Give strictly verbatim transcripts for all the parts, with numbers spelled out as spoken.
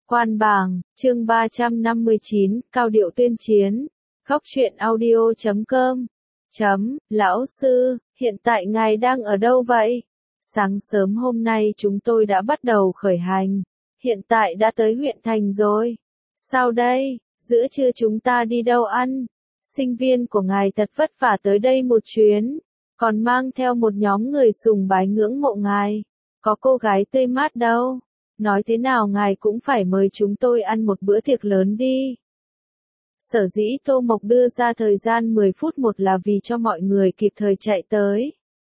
Quan bảng, chương ba trăm năm mươi chín, cao điệu tuyên chiến. Góc truyện audio chấm com. Chấm, lão sư, hiện tại ngài đang ở đâu vậy? Sáng sớm hôm nay chúng tôi đã bắt đầu khởi hành. Hiện tại đã tới huyện thành rồi. Sao đây, giữa trưa chúng ta đi đâu ăn? Sinh viên của ngài thật vất vả tới đây một chuyến. Còn mang theo một nhóm người sùng bái ngưỡng mộ ngài. Có cô gái tươi mát đâu. Nói thế nào ngài cũng phải mời chúng tôi ăn một bữa tiệc lớn đi. Sở dĩ Tô Mộc đưa ra thời gian mười phút, một là vì cho mọi người kịp thời chạy tới.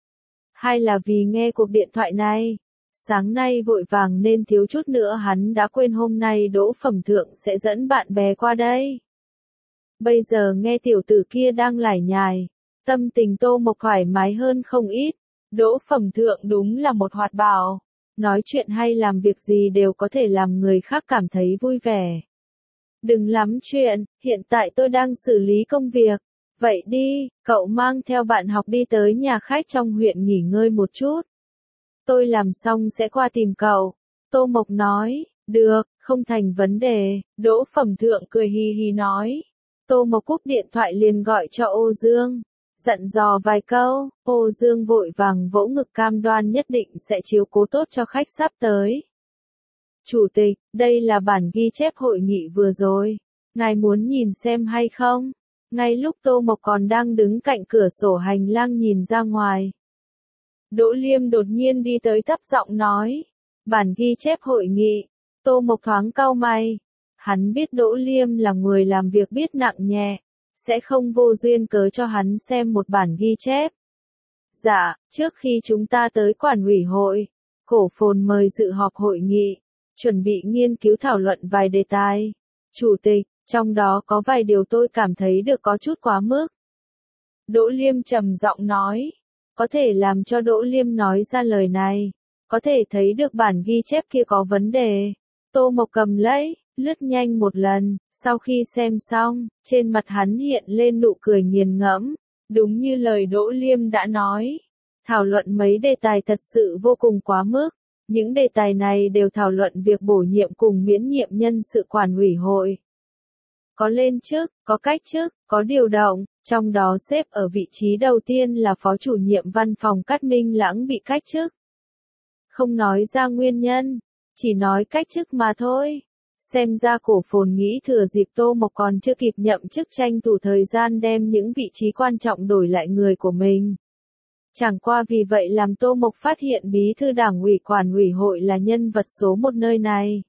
Hai là vì nghe cuộc điện thoại này. Sáng nay vội vàng nên thiếu chút nữa hắn đã quên hôm nay Đỗ Phẩm Thượng sẽ dẫn bạn bè qua đây. Bây giờ nghe tiểu tử kia đang lải nhải, tâm tình Tô Mộc thoải mái hơn không ít. Đỗ Phẩm Thượng đúng là một hoạt bào. Nói chuyện hay làm việc gì đều có thể làm người khác cảm thấy vui vẻ. Đừng lắm chuyện, hiện tại tôi đang xử lý công việc. Vậy đi, cậu mang theo bạn học đi tới nhà khách trong huyện nghỉ ngơi một chút. Tôi làm xong sẽ qua tìm cậu. Tô Mộc nói, được, không thành vấn đề. Đỗ Phẩm Thượng cười hì hì nói. Tô Mộc cúp điện thoại liền gọi cho Ô Dương. Dặn dò vài câu, Ô Dương vội vàng vỗ ngực cam đoan nhất định sẽ chiếu cố tốt cho khách sắp tới. Chủ tịch, đây là bản ghi chép hội nghị vừa rồi. Ngài muốn nhìn xem hay không? Ngay lúc Tô Mộc còn đang đứng cạnh cửa sổ hành lang nhìn ra ngoài. Đỗ Liêm đột nhiên đi tới thấp giọng nói. Bản ghi chép hội nghị. Tô Mộc thoáng cau mày. Hắn biết Đỗ Liêm là người làm việc biết nặng nhẹ. Sẽ không vô duyên cớ cho hắn xem một bản ghi chép. Dạ, trước khi chúng ta tới quản ủy hội, Cổ Phồn mời dự họp hội nghị, chuẩn bị nghiên cứu thảo luận vài đề tài. Chủ tịch, trong đó có vài điều tôi cảm thấy được có chút quá mức. Đỗ Liêm trầm giọng nói, có thể làm cho Đỗ Liêm nói ra lời này, có thể thấy được bản ghi chép kia có vấn đề. Tô Mộc cầm lấy, lướt nhanh một lần, sau khi xem xong, trên mặt hắn hiện lên nụ cười nghiền ngẫm, đúng như lời Đỗ Liêm đã nói. Thảo luận mấy đề tài thật sự vô cùng quá mức, những đề tài này đều thảo luận việc bổ nhiệm cùng miễn nhiệm nhân sự quản ủy hội. Có lên chức, có cách chức, có điều động, trong đó xếp ở vị trí đầu tiên là phó chủ nhiệm văn phòng Cát Minh Lãng bị cách chức. Không nói ra nguyên nhân, chỉ nói cách chức mà thôi. Xem ra Cổ Phồn nghĩ thừa dịp Tô Mộc còn chưa kịp nhậm chức tranh thủ thời gian đem những vị trí quan trọng đổi lại người của mình. Chẳng qua vì vậy làm Tô Mộc phát hiện bí thư đảng ủy quản ủy hội là nhân vật số một nơi này.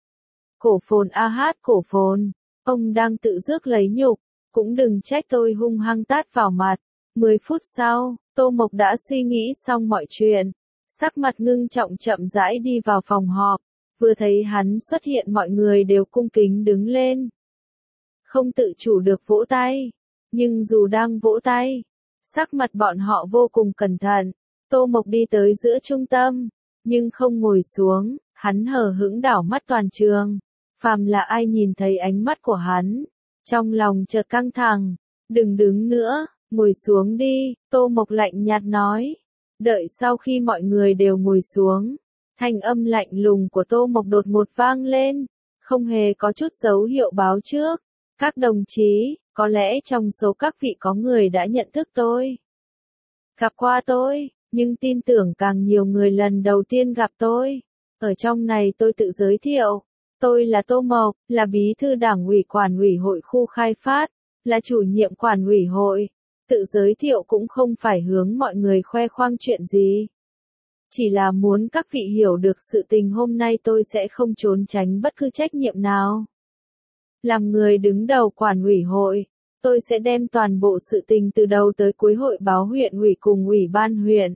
Cổ Phồn a hát Cổ Phồn, ông đang tự rước lấy nhục, cũng đừng trách tôi hung hăng tát vào mặt. Mười phút sau, Tô Mộc đã suy nghĩ xong mọi chuyện, sắc mặt ngưng trọng chậm rãi đi vào phòng họp. Vừa thấy hắn xuất hiện mọi người đều cung kính đứng lên. Không tự chủ được vỗ tay. Nhưng dù đang vỗ tay, sắc mặt bọn họ vô cùng cẩn thận. Tô Mộc đi tới giữa trung tâm, nhưng không ngồi xuống, hắn hờ hững đảo mắt toàn trường. Phàm là ai nhìn thấy ánh mắt của hắn, trong lòng chợt căng thẳng. Đừng đứng nữa, ngồi xuống đi, Tô Mộc lạnh nhạt nói. Đợi sau khi mọi người đều ngồi xuống. Thanh âm lạnh lùng của Tô Mộc đột ngột vang lên, không hề có chút dấu hiệu báo trước. Các đồng chí, có lẽ trong số các vị có người đã nhận thức tôi, gặp qua tôi, nhưng tin tưởng càng nhiều người lần đầu tiên gặp tôi. Ở trong này tôi tự giới thiệu, tôi là Tô Mộc, là bí thư đảng ủy quản ủy hội khu khai phát, là chủ nhiệm quản ủy hội. Tự giới thiệu cũng không phải hướng mọi người khoe khoang chuyện gì. Chỉ là muốn các vị hiểu được sự tình hôm nay tôi sẽ không trốn tránh bất cứ trách nhiệm nào. Làm người đứng đầu quản ủy hội, tôi sẽ đem toàn bộ sự tình từ đầu tới cuối hội báo huyện ủy cùng ủy ban huyện.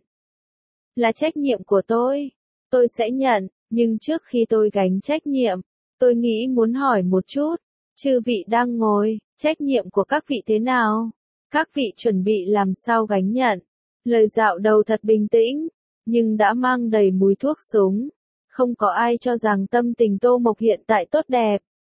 Là trách nhiệm của tôi, tôi sẽ nhận, nhưng trước khi tôi gánh trách nhiệm, tôi nghĩ muốn hỏi một chút, chư vị đang ngồi, trách nhiệm của các vị thế nào? Các vị chuẩn bị làm sao gánh nhận? Lời dạo đầu thật bình tĩnh. Nhưng đã mang đầy mùi thuốc súng. Không có ai cho rằng tâm tình Tô Mộc hiện tại tốt đẹp.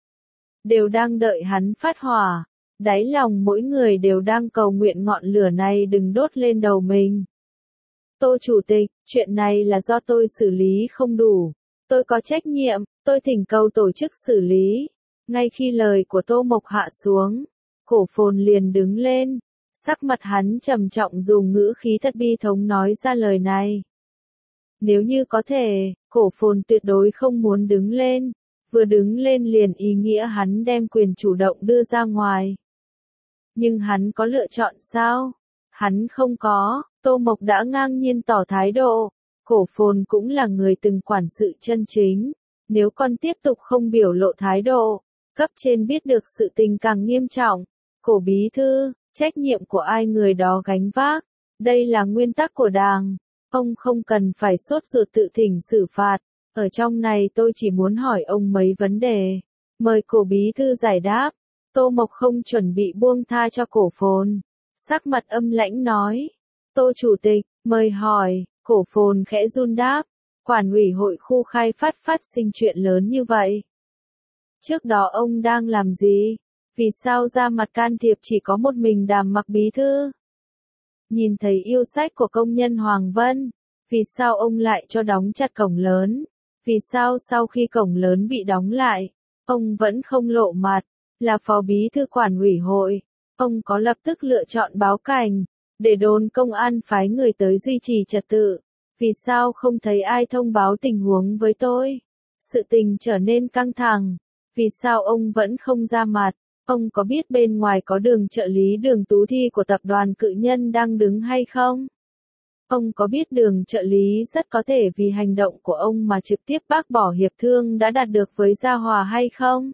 Đều đang đợi hắn phát hỏa. Đáy lòng mỗi người đều đang cầu nguyện ngọn lửa này đừng đốt lên đầu mình. Tô Chủ tịch, chuyện này là do tôi xử lý không đủ. tôi có trách nhiệm, tôi thỉnh cầu tổ chức xử lý. Ngay khi lời của Tô Mộc hạ xuống, Cổ Phồn liền đứng lên, sắc mặt hắn trầm trọng dùng ngữ khí thật bi thống nói ra lời này. Nếu như có thể, Cổ Phồn tuyệt đối không muốn đứng lên, vừa đứng lên liền ý nghĩa hắn đem quyền chủ động đưa ra ngoài. Nhưng hắn có lựa chọn sao? Hắn không có, Tô Mộc đã ngang nhiên tỏ thái độ. Cổ Phồn cũng là người từng quản sự chân chính. Nếu con tiếp tục không biểu lộ thái độ, cấp trên biết được sự tình càng nghiêm trọng. Cổ bí thư, trách nhiệm của ai người đó gánh vác. Đây là nguyên tắc của đảng. Ông không cần phải sốt ruột tự thỉnh xử phạt. Ở trong này tôi chỉ muốn hỏi ông mấy vấn đề. Mời cổ bí thư giải đáp. Tô Mộc không chuẩn bị buông tha cho Cổ Phồn. Sắc mặt âm lãnh nói. Tô chủ tịch, mời hỏi. Cổ Phồn khẽ run đáp. Quản ủy hội khu khai phát phát sinh chuyện lớn như vậy. Trước đó ông đang làm gì? Vì sao ra mặt can thiệp chỉ có một mình Đàm Mặc bí thư? Nhìn thấy yêu sách của công nhân Hoàng Vân, vì sao ông lại cho đóng chặt cổng lớn? Vì sao sau khi cổng lớn bị đóng lại, ông vẫn không lộ mặt? Là phó bí thư quản ủy hội, ông có lập tức lựa chọn báo cảnh, để đồn công an phái người tới duy trì trật tự. Vì sao không thấy ai thông báo tình huống với tôi? Sự tình trở nên căng thẳng. Vì sao ông vẫn không ra mặt? Ông có biết bên ngoài có đường trợ lý Đường Tú Thi của tập đoàn Cự Nhân đang đứng hay không? Ông có biết đường trợ lý rất có thể vì hành động của ông mà trực tiếp bác bỏ hiệp thương đã đạt được với Gia Hòa hay không?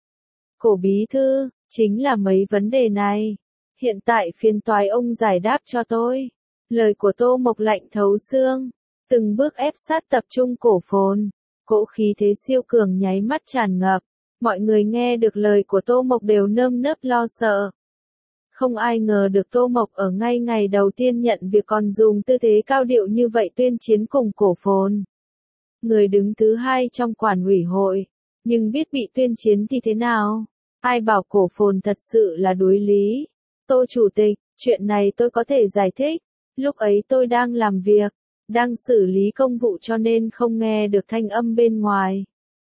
Cổ bí thư, chính là mấy vấn đề này. Hiện tại phiên toái ông giải đáp cho tôi. Lời của Tô Mộc lạnh thấu xương, từng bước ép sát tập trung Cổ Phồn. Cỗ khí thế siêu cường nháy mắt tràn ngập. Mọi người nghe được lời của Tô Mộc đều nơm nớp lo sợ. Không ai ngờ được Tô Mộc ở ngay ngày đầu tiên nhận việc còn dùng tư thế cao điệu như vậy tuyên chiến cùng Cổ Phồn. Người đứng thứ hai trong quản ủy hội, nhưng biết bị tuyên chiến thì thế nào? Ai bảo Cổ Phồn thật sự là đối lý? Tô chủ tịch, chuyện này tôi có thể giải thích. Lúc ấy tôi đang làm việc, đang xử lý công vụ cho nên không nghe được thanh âm bên ngoài.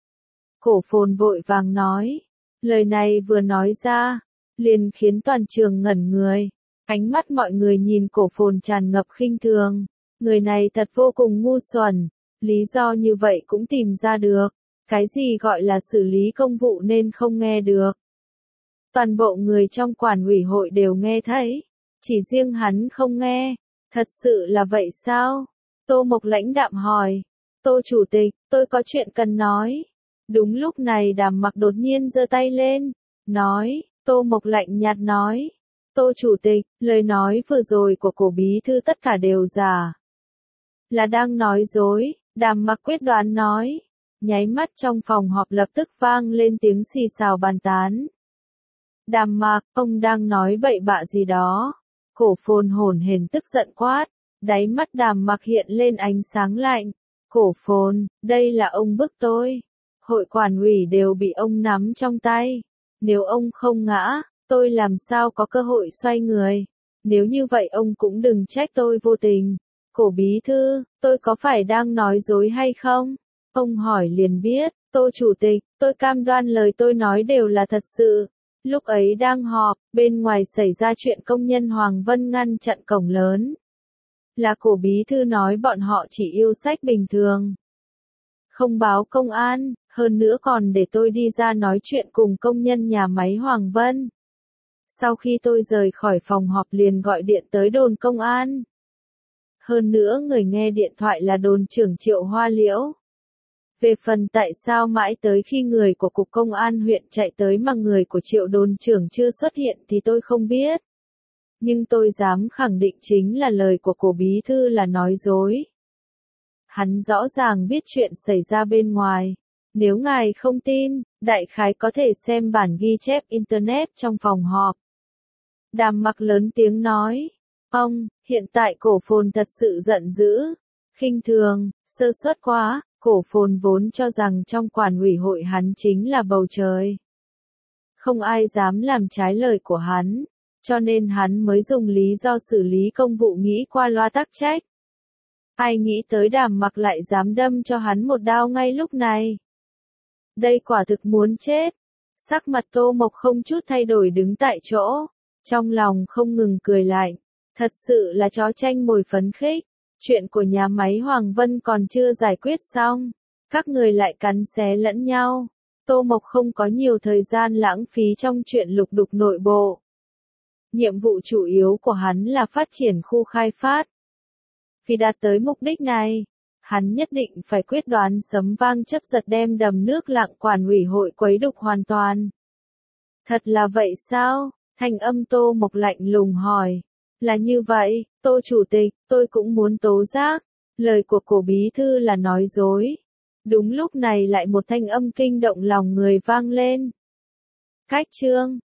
Cổ Phồn vội vàng nói. Lời này vừa nói ra, liền khiến toàn trường ngẩn người. Ánh mắt mọi người nhìn Cổ Phồn tràn ngập khinh thường. Người này thật vô cùng ngu xuẩn. Lý do như vậy cũng tìm ra được. Cái gì gọi là xử lý công vụ nên không nghe được. Toàn bộ người trong quản ủy hội đều nghe thấy. Chỉ riêng hắn không nghe. Thật sự là vậy sao? Tô Mộc lãnh đạm hỏi. Tô chủ tịch, tôi có chuyện cần nói. Đúng lúc này Đàm Mặc đột nhiên giơ tay lên. Nói, Tô Mộc lạnh nhạt nói. Tô chủ tịch, lời nói vừa rồi của cổ bí thư tất cả đều giả. Là đang nói dối, Đàm Mặc quyết đoán nói. Nháy mắt trong phòng họp lập tức vang lên tiếng xì xào bàn tán. Đàm Mặc, ông đang nói bậy bạ gì đó? Cổ Phồn hổn hển tức giận quát. Đáy mắt Đàm Mặc hiện lên ánh sáng lạnh. Cổ Phồn, đây là ông bức tôi. Hội quản ủy đều bị ông nắm trong tay. Nếu ông không ngã, tôi làm sao có cơ hội xoay người. Nếu như vậy ông cũng đừng trách tôi vô tình. Cổ bí thư, tôi có phải đang nói dối hay không? Ông hỏi liền biết. Tô chủ tịch, tôi cam đoan lời tôi nói đều là thật sự. Lúc ấy đang họp, bên ngoài xảy ra chuyện công nhân Hoàng Vân ngăn chặn cổng lớn. Là cổ bí thư nói bọn họ chỉ yêu sách bình thường. Không báo công an, hơn nữa còn để tôi đi ra nói chuyện cùng công nhân nhà máy Hoàng Vân. Sau khi tôi rời khỏi phòng họp liền gọi điện tới đồn công an. Hơn nữa người nghe điện thoại là đồn trưởng Triệu Hoa Liễu. Về phần tại sao mãi tới khi người của Cục Công an huyện chạy tới mà người của Triệu đồn trưởng chưa xuất hiện thì tôi không biết. Nhưng tôi dám khẳng định chính là lời của cổ bí thư là nói dối. Hắn rõ ràng biết chuyện xảy ra bên ngoài. Nếu ngài không tin, đại khái có thể xem bản ghi chép Internet trong phòng họp. Đàm Mặc lớn tiếng nói. Ông, hiện tại Cổ Phồn thật sự giận dữ. Khinh thường, sơ suất quá. Cổ Phồn vốn cho rằng trong quản ủy hội hắn chính là bầu trời. Không ai dám làm trái lời của hắn. Cho nên hắn mới dùng lý do xử lý công vụ nghĩ qua loa tắc trách. Ai nghĩ tới Đàm Mặc lại dám đâm cho hắn một đao ngay lúc này. Đây quả thực muốn chết. Sắc mặt Tô Mộc không chút thay đổi đứng tại chỗ, trong lòng không ngừng cười lạnh. Thật sự là chó tranh mồi phấn khích. Chuyện của nhà máy Hoàng Vân còn chưa giải quyết xong, các người lại cắn xé lẫn nhau. Tô Mộc không có nhiều thời gian lãng phí trong chuyện lục đục nội bộ. Nhiệm vụ chủ yếu của hắn là phát triển khu khai phát. Vì đạt tới mục đích này, hắn nhất định phải quyết đoán sấm vang chấp giật đem đầm nước Lạng Quản ủy hội quấy đục hoàn toàn. Thật là vậy sao? Thanh âm Tô Mộc lạnh lùng hỏi. Là như vậy, Tô Chủ tịch, tôi cũng muốn tố giác. Lời của cổ bí thư là nói dối. Đúng lúc này lại một thanh âm kinh động lòng người vang lên. Cách chương